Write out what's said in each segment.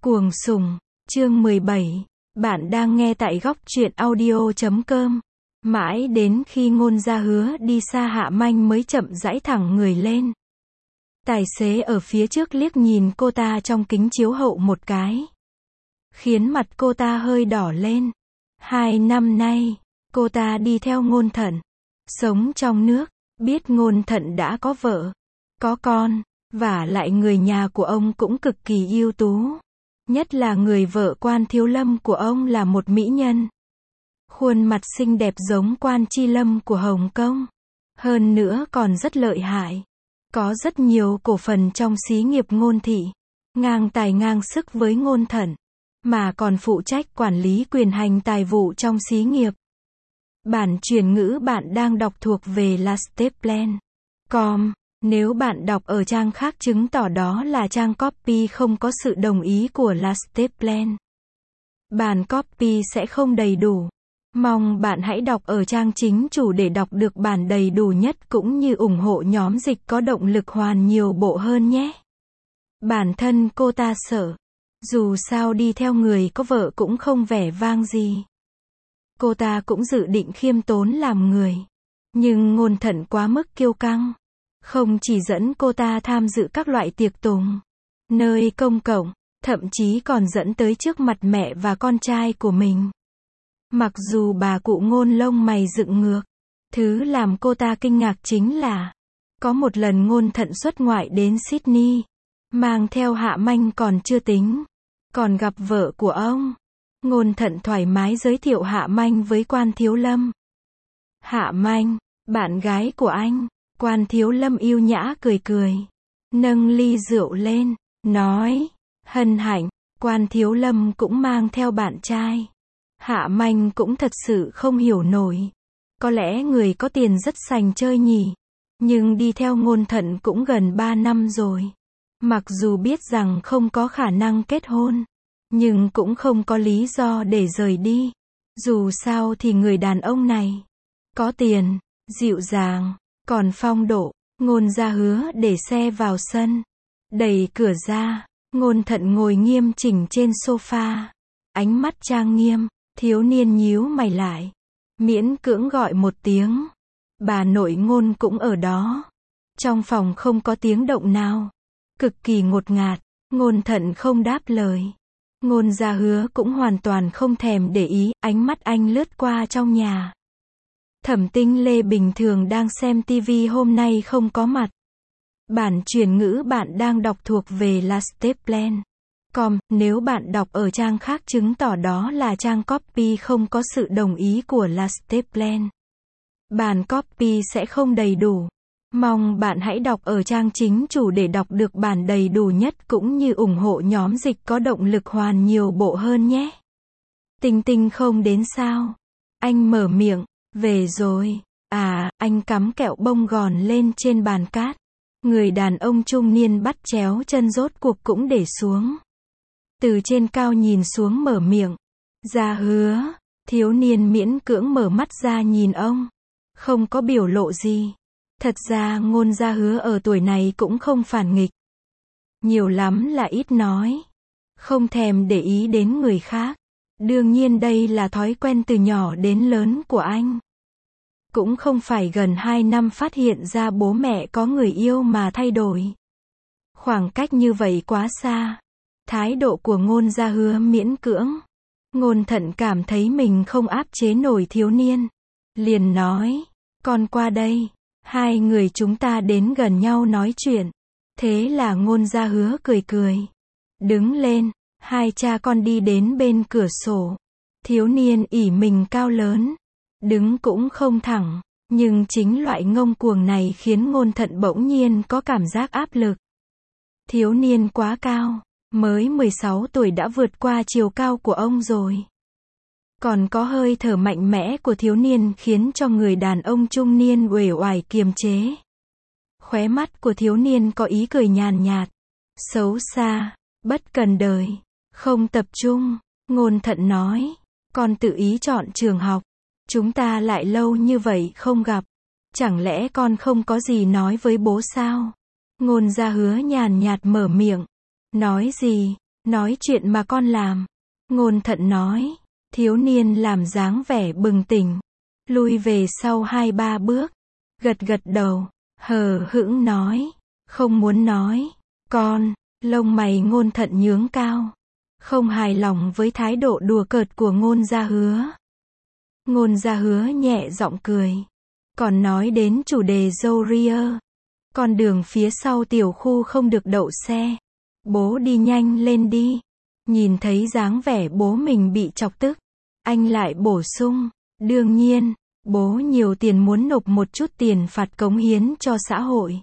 Cuồng sùng, chương 17. Bạn đang nghe tại góc truyện audio.com. Mãi đến khi Ngôn Gia Hứa đi xa Hạ Manh mới chậm rãi thẳng người lên. Tài xế ở phía trước liếc nhìn cô ta trong kính chiếu hậu một cái, khiến mặt cô ta hơi đỏ lên. 2 năm nay, cô ta đi theo Ngôn Thận, sống trong nước, biết Ngôn Thận đã có vợ, có con, vả lại người nhà của ông cũng cực kỳ ưu tú. Nhất là người vợ Quan Thiếu Lâm của ông là một mỹ nhân. Khuôn mặt xinh đẹp giống Quan Chi Lâm của Hồng Kông. Hơn nữa còn rất lợi hại. Có rất nhiều cổ phần trong xí nghiệp Ngôn thị. Ngang tài ngang sức với Ngôn Thận. Mà còn phụ trách quản lý quyền hành tài vụ trong xí nghiệp. Bản chuyển ngữ bạn đang đọc thuộc về lasteplan.com. Nếu bạn đọc ở trang khác chứng tỏ đó là trang copy không có sự đồng ý của Lasteplan. Bản copy sẽ không đầy đủ. Mong bạn hãy đọc ở trang chính chủ để đọc được bản đầy đủ nhất cũng như ủng hộ nhóm dịch có động lực hoàn nhiều bộ hơn nhé. Bản thân cô ta sợ. Dù sao đi theo người có vợ cũng không vẻ vang gì. Cô ta cũng dự định khiêm tốn làm người. Nhưng Ngôn Thận quá mức kiêu căng. Không chỉ dẫn cô ta tham dự các loại tiệc tùng, nơi công cộng, thậm chí còn dẫn tới trước mặt mẹ và con trai của mình. Mặc dù bà cụ Ngôn lông mày dựng ngược, thứ làm cô ta kinh ngạc chính là, có một lần Ngôn Thận xuất ngoại đến Sydney, mang theo Hạ Manh còn chưa tính, còn gặp vợ của ông. Ngôn Thận thoải mái giới thiệu Hạ Manh với Quan Thiếu Lâm. Hạ Manh, bạn gái của anh. Quan Thiếu Lâm yêu nhã cười cười, nâng ly rượu lên, nói, hân hạnh. Quan Thiếu Lâm cũng mang theo bạn trai. Hạ Manh cũng thật sự không hiểu nổi. Có lẽ người có tiền rất sành chơi nhỉ. Nhưng đi theo Ngôn Thận cũng gần 3 năm rồi. Mặc dù biết rằng không có khả năng kết hôn, nhưng cũng không có lý do để rời đi. Dù sao thì người đàn ông này có tiền, dịu dàng, còn phong độ. Ngôn Gia Hứa để xe vào sân, đẩy cửa ra. Ngôn Thận ngồi nghiêm chỉnh trên sofa, ánh mắt trang nghiêm. Thiếu niên nhíu mày lại, miễn cưỡng gọi một tiếng. Bà nội Ngôn cũng ở đó. Trong phòng không có tiếng động nào, cực kỳ ngột ngạt. Ngôn Thận không đáp lời. Ngôn Gia Hứa cũng hoàn toàn không thèm để ý. Ánh mắt anh lướt qua trong nhà. Thẩm Tinh Lê bình thường đang xem TV hôm nay không có mặt. Bản chuyển ngữ bạn đang đọc thuộc về Lasteplan.com. Nếu bạn đọc ở trang khác chứng tỏ đó là trang copy không có sự đồng ý của Lasteplan. Bản copy sẽ không đầy đủ. Mong bạn hãy đọc ở trang chính chủ để đọc được bản đầy đủ nhất cũng như ủng hộ nhóm dịch có động lực hoàn nhiều bộ hơn nhé. Tinh Tinh không đến sao? Anh mở miệng. Về rồi. À, anh cắm kẹo bông gòn lên trên bàn cát. Người đàn ông trung niên bắt chéo chân rốt cuộc cũng để xuống. Từ trên cao nhìn xuống mở miệng. Gia Hứa. Thiếu niên miễn cưỡng mở mắt ra nhìn ông. Không có biểu lộ gì. Thật ra Ngôn Gia Hứa ở tuổi này cũng không phản nghịch. Nhiều lắm là ít nói. Không thèm để ý đến người khác. Đương nhiên đây là thói quen từ nhỏ đến lớn của anh. Cũng không phải gần 2 năm phát hiện ra bố mẹ có người yêu mà thay đổi. Khoảng cách như vậy quá xa. Thái độ của Ngôn Gia Hứa miễn cưỡng. Ngôn Thận cảm thấy mình không áp chế nổi thiếu niên. Liền nói, con qua đây. Hai người chúng ta đến gần nhau nói chuyện. Thế là Ngôn Gia Hứa cười cười. Đứng lên. Hai cha con đi đến bên cửa sổ. Thiếu niên ỷ mình cao lớn. Đứng cũng không thẳng. Nhưng chính loại ngông cuồng này khiến Ngôn Thận bỗng nhiên có cảm giác áp lực. Thiếu niên quá cao. Mới 16 tuổi đã vượt qua chiều cao của ông rồi. Còn có hơi thở mạnh mẽ của thiếu niên khiến cho người đàn ông trung niên uể oải kiềm chế. Khóe mắt của thiếu niên có ý cười nhàn nhạt. Xấu xa. Bất cần đời. Không tập trung. Ngôn Thận nói. Con tự ý chọn trường học. Chúng ta lại lâu như vậy không gặp. Chẳng lẽ con không có gì nói với bố sao? Ngôn Gia Hứa nhàn nhạt mở miệng. Nói gì? Nói chuyện mà con làm. Ngôn Thận nói. Thiếu niên làm dáng vẻ bừng tỉnh. Lui về sau 2-3 bước. Gật gật đầu. Hờ hững nói. Không muốn nói. Con. Lông mày Ngôn Thận nhướng cao. Không hài lòng với thái độ đùa cợt của Ngôn Gia Hứa. Ngôn Gia Hứa nhẹ giọng cười. Còn nói đến chủ đề dâu ria. Con đường phía sau tiểu khu không được đậu xe. Bố đi nhanh lên đi. Nhìn thấy dáng vẻ bố mình bị chọc tức. Anh lại bổ sung. Đương nhiên, bố nhiều tiền muốn nộp một chút tiền phạt cống hiến cho xã hội.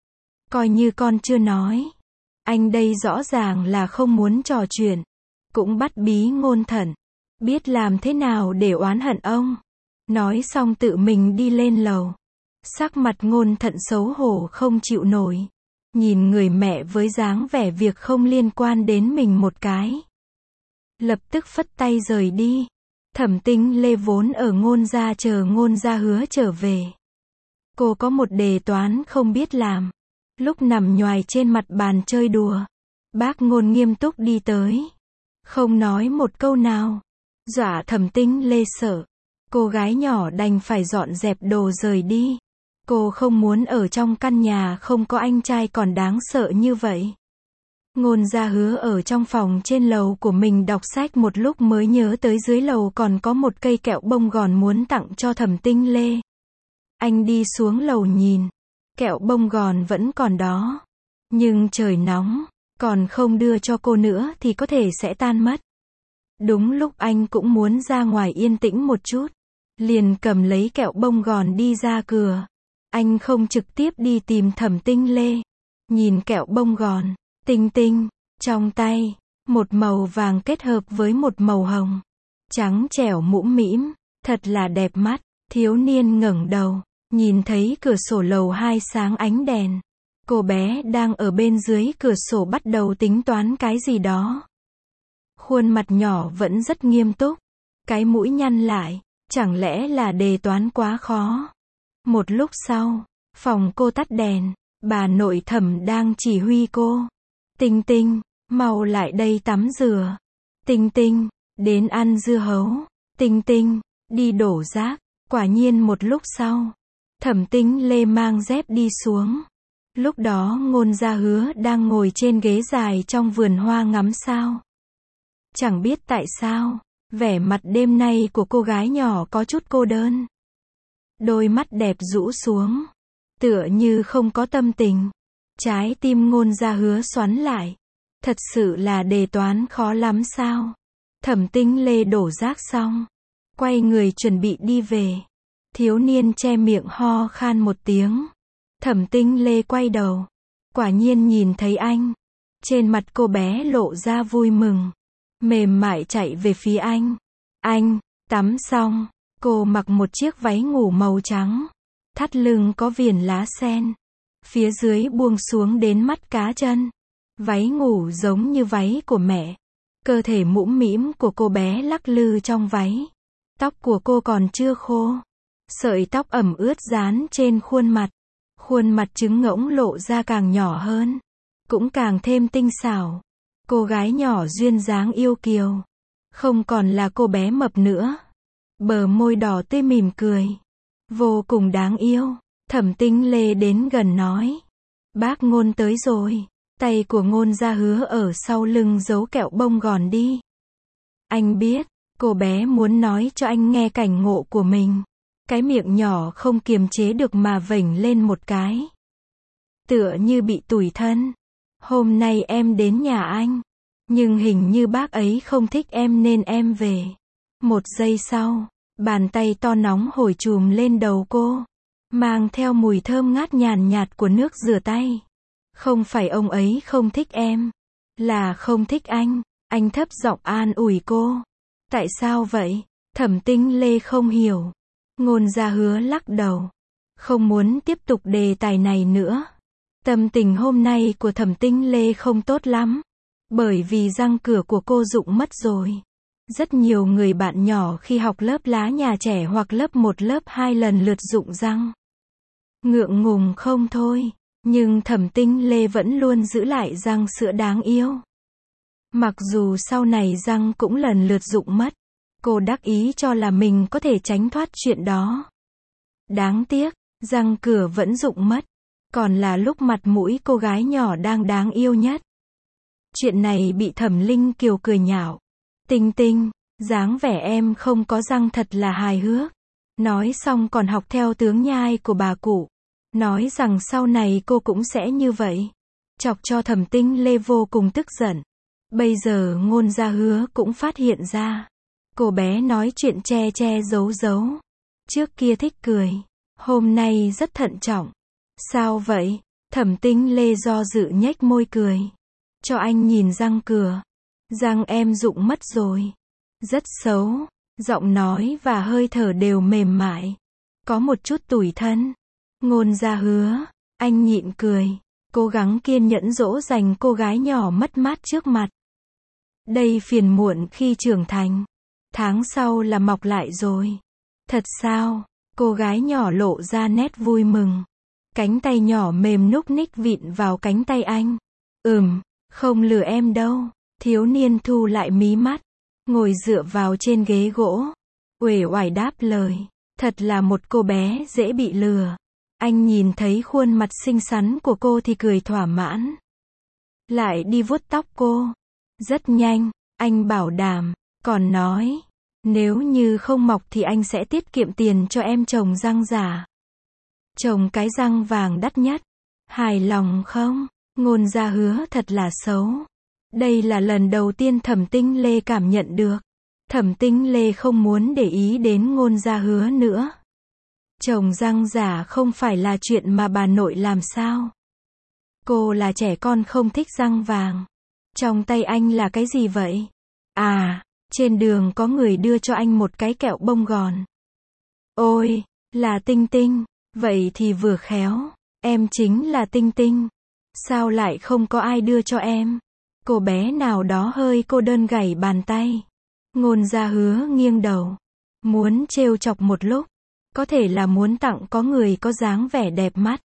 Coi như con chưa nói. Anh đây rõ ràng là không muốn trò chuyện. Cũng bắt bí Ngôn Thận. Biết làm thế nào để oán hận ông. Nói xong tự mình đi lên lầu. Sắc mặt Ngôn Thận xấu hổ không chịu nổi. Nhìn người mẹ với dáng vẻ việc không liên quan đến mình một cái. Lập tức phất tay rời đi. Thẩm Tinh Lê vốn ở Ngôn gia chờ Ngôn Gia Hứa trở về. Cô có một đề toán không biết làm. Lúc nằm nhoài trên mặt bàn chơi đùa. Bác Ngôn nghiêm túc đi tới. Không nói một câu nào. Dọa Thẩm Tinh Lê sợ. Cô gái nhỏ đành phải dọn dẹp đồ rời đi. Cô không muốn ở trong căn nhà không có anh trai còn đáng sợ như vậy. Ngôn Gia Hứa ở trong phòng trên lầu của mình đọc sách một lúc mới nhớ tới dưới lầu còn có một cây kẹo bông gòn muốn tặng cho Thẩm Tinh Lê. Anh đi xuống lầu nhìn. Kẹo bông gòn vẫn còn đó. Nhưng trời nóng, còn không đưa cho cô nữa thì có thể sẽ tan mất. Đúng lúc anh cũng muốn ra ngoài yên tĩnh một chút. Liền cầm lấy kẹo bông gòn đi ra cửa. Anh không trực tiếp đi tìm Thẩm Tinh Lê. Nhìn kẹo bông gòn, tinh tinh, trong tay, một màu vàng kết hợp với một màu hồng. Trắng trẻo mũm mĩm, thật là đẹp mắt. Thiếu niên ngẩng đầu, nhìn thấy cửa sổ lầu 2 sáng ánh đèn. Cô bé đang ở bên dưới cửa sổ bắt đầu tính toán cái gì đó. Khuôn mặt nhỏ vẫn rất nghiêm túc. Cái mũi nhăn lại, chẳng lẽ là đề toán quá khó. Một lúc sau, phòng cô tắt đèn, bà nội Thẩm đang chỉ huy cô. Tinh tinh, mau lại đây tắm rửa. Tinh tinh, đến ăn dưa hấu. Tinh tinh, đi đổ rác. Quả nhiên một lúc sau, Thẩm Tinh Lê mang dép đi xuống. Lúc đó Ngôn Gia Hứa đang ngồi trên ghế dài trong vườn hoa ngắm sao. Chẳng biết tại sao, vẻ mặt đêm nay của cô gái nhỏ có chút cô đơn. Đôi mắt đẹp rũ xuống, tựa như không có tâm tình. Trái tim Ngôn Gia Hứa xoắn lại. Thật sự là đề toán khó lắm sao? Thẩm Tinh Lê đổ rác xong, quay người chuẩn bị đi về. Thiếu niên che miệng ho khan một tiếng. Thẩm Tinh Lê quay đầu, quả nhiên nhìn thấy anh. Trên mặt cô bé lộ ra vui mừng, mềm mại chạy về phía anh. Anh, tắm xong, cô mặc một chiếc váy ngủ màu trắng, thắt lưng có viền lá sen, phía dưới buông xuống đến mắt cá chân. Váy ngủ giống như váy của mẹ. Cơ thể mũm mĩm của cô bé lắc lư trong váy. Tóc của cô còn chưa khô. Sợi tóc ẩm ướt dán trên khuôn mặt. Khuôn mặt trứng ngỗng lộ ra càng nhỏ hơn. Cũng càng thêm tinh xảo. Cô gái nhỏ duyên dáng yêu kiều. Không còn là cô bé mập nữa. Bờ môi đỏ tươi mỉm cười. Vô cùng đáng yêu. Thẩm Tinh Lê đến gần nói. Bác Ngôn tới rồi. Tay của Ngôn Gia Hứa ở sau lưng giấu kẹo bông gòn đi. Anh biết, cô bé muốn nói cho anh nghe cảnh ngộ của mình. Cái miệng nhỏ không kiềm chế được mà vểnh lên một cái. Tựa như bị tủi thân. Hôm nay em đến nhà anh. Nhưng hình như bác ấy không thích em nên em về. Một giây sau, bàn tay to nóng hổi chùm lên đầu cô. Mang theo mùi thơm ngát nhàn nhạt của nước rửa tay. Không phải ông ấy không thích em. Là không thích anh. Anh thấp giọng an ủi cô. Tại sao vậy? Thẩm Tinh Lê không hiểu. Ngôn Gia Hứa lắc đầu. Không muốn tiếp tục đề tài này nữa. Tâm tình hôm nay của Thẩm Tinh Lê không tốt lắm. Bởi vì răng cửa của cô rụng mất rồi. Rất nhiều người bạn nhỏ khi học lớp lá nhà trẻ hoặc lớp 1 lớp 2 lần lượt rụng răng. Ngượng ngùng không thôi. Nhưng Thẩm Tinh Lê vẫn luôn giữ lại răng sữa đáng yêu. Mặc dù sau này răng cũng lần lượt rụng mất, cô đắc ý cho là mình có thể tránh thoát chuyện đó. Đáng tiếc, răng cửa vẫn rụng mất, còn là lúc mặt mũi cô gái nhỏ đang đáng yêu nhất. Chuyện này bị Thẩm Linh Kiều cười nhạo. Tinh Tinh, dáng vẻ em không có răng thật là hài hước. Nói xong còn học theo tướng nhai của bà cụ. Nói rằng sau này cô cũng sẽ như vậy. Chọc cho Thẩm Tinh Lê vô cùng tức giận. Bây giờ Ngôn Gia Hứa cũng phát hiện ra. Cô bé nói chuyện che che giấu giấu. Trước kia thích cười, hôm nay rất thận trọng. Sao vậy? Thẩm Tinh Lê do dự nhếch môi cười. Cho anh nhìn răng cửa. Răng em rụng mất rồi. Rất xấu. Giọng nói và hơi thở đều mềm mại. Có một chút tủi thân. Ngôn Gia Hứa. Anh nhịn cười. Cố gắng kiên nhẫn dỗ dành cô gái nhỏ mất mát trước mặt. Đây phiền muộn khi trưởng thành. Tháng sau là mọc lại rồi. Thật sao? Cô gái nhỏ lộ ra nét vui mừng. Cánh tay nhỏ mềm núc ních vịn vào cánh tay anh. Không lừa em đâu. Thiếu niên thu lại mí mắt. Ngồi dựa vào trên ghế gỗ. Uể oải đáp lời. Thật là một cô bé dễ bị lừa. Anh nhìn thấy khuôn mặt xinh xắn của cô thì cười thỏa mãn. Lại đi vuốt tóc cô. Rất nhanh, anh bảo đảm. Còn nói, nếu như không mọc thì anh sẽ tiết kiệm tiền cho em trồng răng giả. Trồng cái răng vàng đắt nhất. Hài lòng không? Ngôn Gia Hứa thật là xấu. Đây là lần đầu tiên Thẩm Tinh Lê cảm nhận được. Thẩm Tinh Lê không muốn để ý đến Ngôn Gia Hứa nữa. Trồng răng giả không phải là chuyện mà bà nội làm sao? Cô là trẻ con không thích răng vàng. Trong tay anh là cái gì vậy? À, trên đường có người đưa cho anh một cái kẹo bông gòn. Ôi, là Tinh Tinh. Vậy thì vừa khéo. Em chính là Tinh Tinh. Sao lại không có ai đưa cho em? Cô bé nào đó hơi cô đơn gảy bàn tay. Ngôn Gia Hứa nghiêng đầu. Muốn trêu chọc một lúc. Có thể là muốn tặng có người có dáng vẻ đẹp mắt.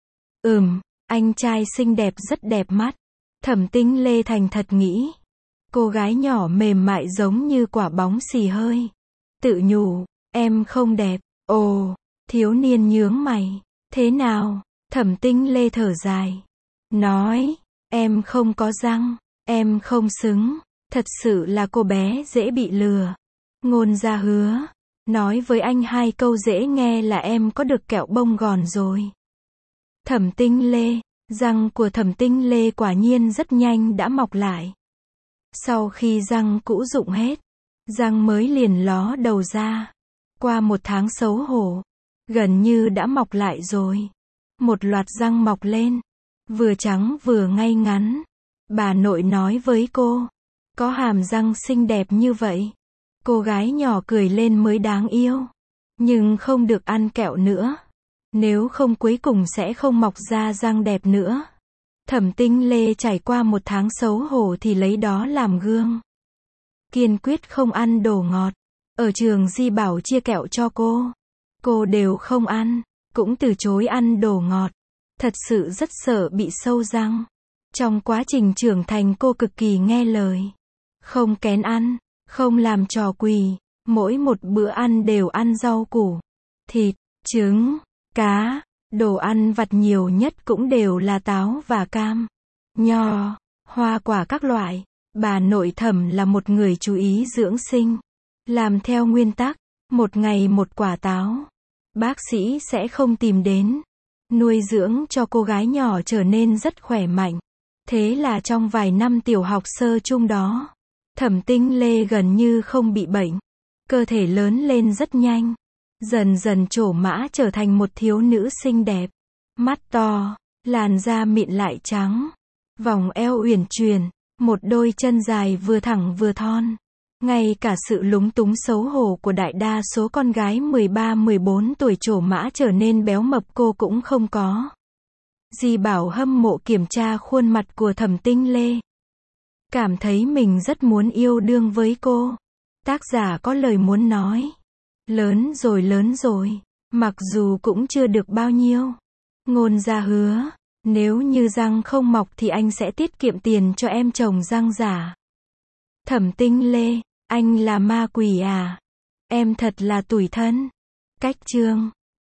Anh trai xinh đẹp rất đẹp mắt. Thẩm Tinh Lê thành thật nghĩ. Cô gái nhỏ mềm mại giống như quả bóng xì hơi. Tự nhủ, em không đẹp. Ồ, thiếu niên nhướng mày. Thế nào? Thẩm Tinh Lê thở dài. Nói, em không có răng. Em không xứng. Thật sự là cô bé dễ bị lừa. Ngôn Gia Hứa. Nói với anh 2 câu dễ nghe là em có được kẹo bông gòn rồi. Thẩm Tinh Lê. Răng của Thẩm Tinh Lê quả nhiên rất nhanh đã mọc lại. Sau khi răng cũ rụng hết, răng mới liền ló đầu ra. Qua 1 tháng xấu hổ, gần như đã mọc lại rồi. Một loạt răng mọc lên, vừa trắng vừa ngay ngắn. Bà nội nói với cô, có hàm răng xinh đẹp như vậy. Cô gái nhỏ cười lên mới đáng yêu. Nhưng không được ăn kẹo nữa. Nếu không cuối cùng sẽ không mọc ra răng đẹp nữa. Thẩm Tinh Lê trải qua 1 tháng xấu hổ thì lấy đó làm gương. Kiên quyết không ăn đồ ngọt. Ở trường Di bảo chia kẹo cho cô đều không ăn, cũng từ chối ăn đồ ngọt. Thật sự rất sợ bị sâu răng. Trong quá trình trưởng thành cô cực kỳ nghe lời. Không kén ăn, không làm trò quỳ. Mỗi một bữa ăn đều ăn rau củ, thịt, trứng, cá. Đồ ăn vặt nhiều nhất cũng đều là táo và cam, nho, hoa quả các loại. Bà nội Thẩm là một người chú ý dưỡng sinh. Làm theo nguyên tắc, 1 ngày 1 quả táo. Bác sĩ sẽ không tìm đến. Nuôi dưỡng cho cô gái nhỏ trở nên rất khỏe mạnh. Thế là trong vài năm tiểu học sơ trung đó, Thẩm Tinh Lê gần như không bị bệnh. Cơ thể lớn lên rất nhanh. Dần dần trổ mã trở thành một thiếu nữ xinh đẹp. Mắt to, làn da mịn lại trắng. Vòng eo uyển chuyển, một đôi chân dài vừa thẳng vừa thon. Ngay cả sự lúng túng xấu hổ của đại đa số con gái 13-14 tuổi trổ mã trở nên béo mập cô cũng không có. Di bảo hâm mộ kiểm tra khuôn mặt của Thẩm Tinh Lê. Cảm thấy mình rất muốn yêu đương với cô. Tác giả có lời muốn nói. Lớn rồi. Mặc dù cũng chưa được bao nhiêu. Ngôn Gia Hứa. Nếu như răng không mọc thì anh sẽ tiết kiệm tiền cho em trồng răng giả. Thẩm Tinh Lê, anh là ma quỷ à? Em thật là tủi thân. Cách chương